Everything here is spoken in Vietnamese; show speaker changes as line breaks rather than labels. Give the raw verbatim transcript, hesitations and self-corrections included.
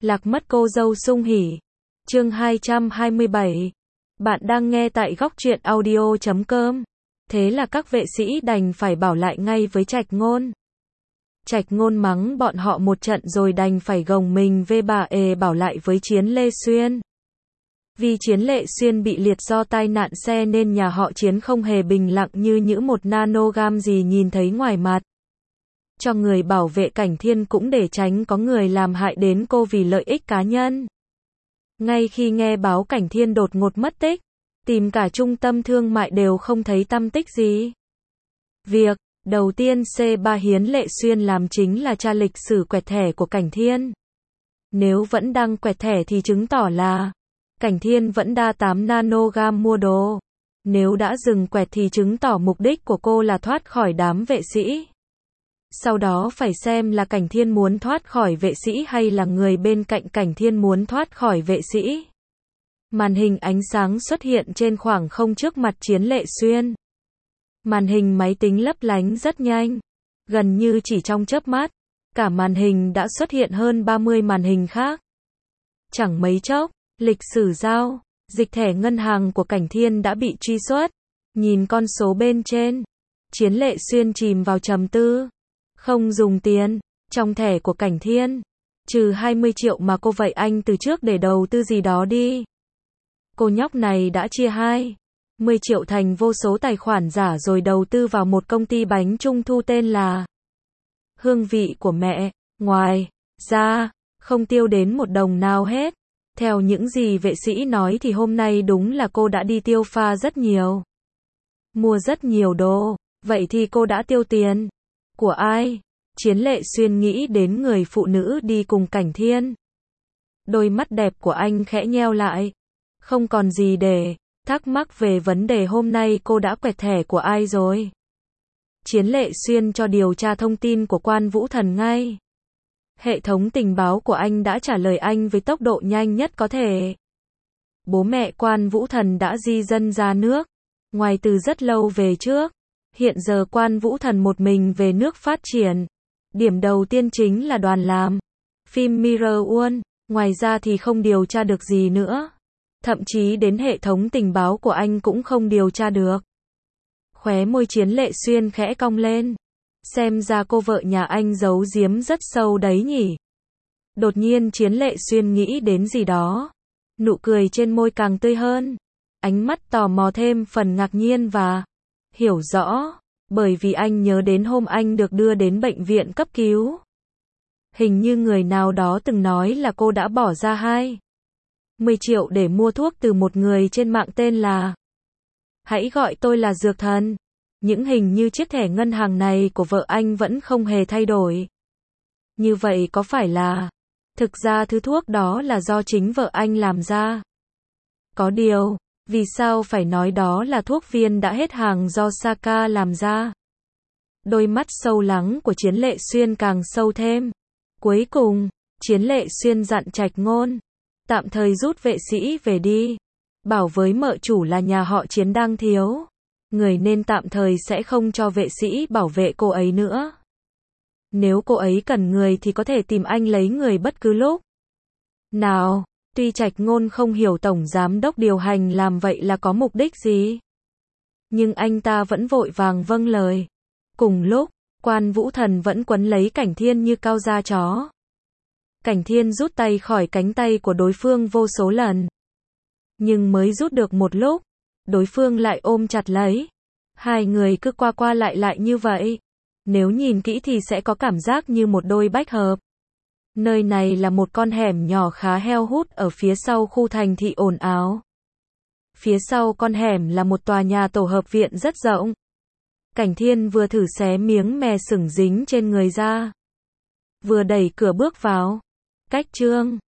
Lạc mất cô dâu sung hỉ. Chương hai trăm hai mươi bảy. Bạn đang nghe tại góc truyện audio chấm com. Thế là các vệ sĩ đành phải bảo lại ngay với Trạch Ngôn. Trạch Ngôn mắng bọn họ một trận rồi đành phải gồng mình về bà ề bảo lại với Chiến Lê Xuyên. Vì Chiến Lệ Xuyên bị liệt do tai nạn xe nên nhà họ Chiến không hề bình lặng như những một nanogam gì nhìn thấy ngoài mặt. Cho người bảo vệ Cảnh Thiên cũng để tránh có người làm hại đến cô vì lợi ích cá nhân. Ngay khi nghe báo Cảnh Thiên đột ngột mất tích, tìm cả trung tâm thương mại đều không thấy tăm tích gì. Việc đầu tiên C ba Hiến Lệ Xuyên làm chính là tra lịch sử quẹt thẻ của Cảnh Thiên. Nếu vẫn đang quẹt thẻ thì chứng tỏ là Cảnh Thiên vẫn đa tám nanogam mua đồ. Nếu đã dừng quẹt thì chứng tỏ mục đích của cô là thoát khỏi đám vệ sĩ. Sau đó phải xem là Cảnh Thiên muốn thoát khỏi vệ sĩ hay là người bên cạnh Cảnh Thiên muốn thoát khỏi vệ sĩ. Màn hình ánh sáng xuất hiện trên khoảng không trước mặt Chiến Lệ Xuyên. Màn hình máy tính lấp lánh rất nhanh. Gần như chỉ trong chớp mắt, cả màn hình đã xuất hiện hơn ba mươi màn hình khác. Chẳng mấy chốc, lịch sử giao dịch thẻ ngân hàng của Cảnh Thiên đã bị truy xuất. Nhìn con số bên trên, Chiến Lệ Xuyên chìm vào trầm tư. Không dùng tiền trong thẻ của Cảnh Thiên, trừ hai mươi triệu mà cô vậy anh từ trước để đầu tư gì đó đi. Cô nhóc này đã chia hai mươi triệu thành vô số tài khoản giả rồi đầu tư vào một công ty bánh trung thu tên là Hương Vị của Mẹ. Ngoài ra, không tiêu đến một đồng nào hết. Theo những gì vệ sĩ nói thì hôm nay đúng là cô đã đi tiêu pha rất nhiều. Mua rất nhiều đồ. Vậy thì cô đã tiêu tiền của ai? Chiến Lệ Xuyên nghĩ đến người phụ nữ đi cùng Cảnh Thiên. Đôi mắt đẹp của anh khẽ nheo lại. Không còn gì để thắc mắc về vấn đề hôm nay cô đã quẹt thẻ của ai rồi. Chiến Lệ Xuyên cho điều tra thông tin của Quan Vũ Thần ngay. Hệ thống tình báo của anh đã trả lời anh với tốc độ nhanh nhất có thể. Bố mẹ Quan Vũ Thần đã di dân ra nước ngoài từ rất lâu về trước. Hiện giờ Quan Vũ Thần một mình về nước phát triển. Điểm đầu tiên chính là đoàn làm phim Mirror One. Ngoài ra thì không điều tra được gì nữa. Thậm chí đến hệ thống tình báo của anh cũng không điều tra được. Khóe môi Chiến Lệ Xuyên khẽ cong lên. Xem ra cô vợ nhà anh giấu giếm rất sâu đấy nhỉ. Đột nhiên Chiến Lệ Xuyên nghĩ đến gì đó. Nụ cười trên môi càng tươi hơn. Ánh mắt tò mò thêm phần ngạc nhiên và hiểu rõ. Bởi vì anh nhớ đến hôm anh được đưa đến bệnh viện cấp cứu. Hình như người nào đó từng nói là cô đã bỏ ra hai mươi triệu để mua thuốc từ một người trên mạng tên là Hãy gọi tôi là Dược Thần. Những hình như chiếc thẻ ngân hàng này của vợ anh vẫn không hề thay đổi. Như vậy có phải là thực ra thứ thuốc đó là do chính vợ anh làm ra? Có điều, vì sao phải nói đó là thuốc viên đã hết hàng do Saka làm ra? Đôi mắt sâu lắng của Chiến Lệ Xuyên càng sâu thêm. Cuối cùng, Chiến Lệ Xuyên dặn Trạch Ngôn tạm thời rút vệ sĩ về đi. Bảo với mợ chủ là nhà họ Chiến đang thiếu người nên tạm thời sẽ không cho vệ sĩ bảo vệ cô ấy nữa. Nếu cô ấy cần người thì có thể tìm anh lấy người bất cứ lúc nào. Tuy Trạch Ngôn không hiểu tổng giám đốc điều hành làm vậy là có mục đích gì, nhưng anh ta vẫn vội vàng vâng lời. Cùng lúc, Quan Vũ Thần vẫn quấn lấy Cảnh Thiên như cao da chó. Cảnh Thiên rút tay khỏi cánh tay của đối phương vô số lần. Nhưng mới rút được một lúc, đối phương lại ôm chặt lấy. Hai người cứ qua qua lại lại như vậy. Nếu nhìn kỹ thì sẽ có cảm giác như một đôi bách hợp. Nơi này là một con hẻm nhỏ khá heo hút ở phía sau khu thành thị ồn ào. Phía sau con hẻm là một tòa nhà tổ hợp viện rất rộng. Cảnh Thiên vừa thử xé miếng mè sừng dính trên người ra, vừa đẩy cửa bước vào. Cách Trương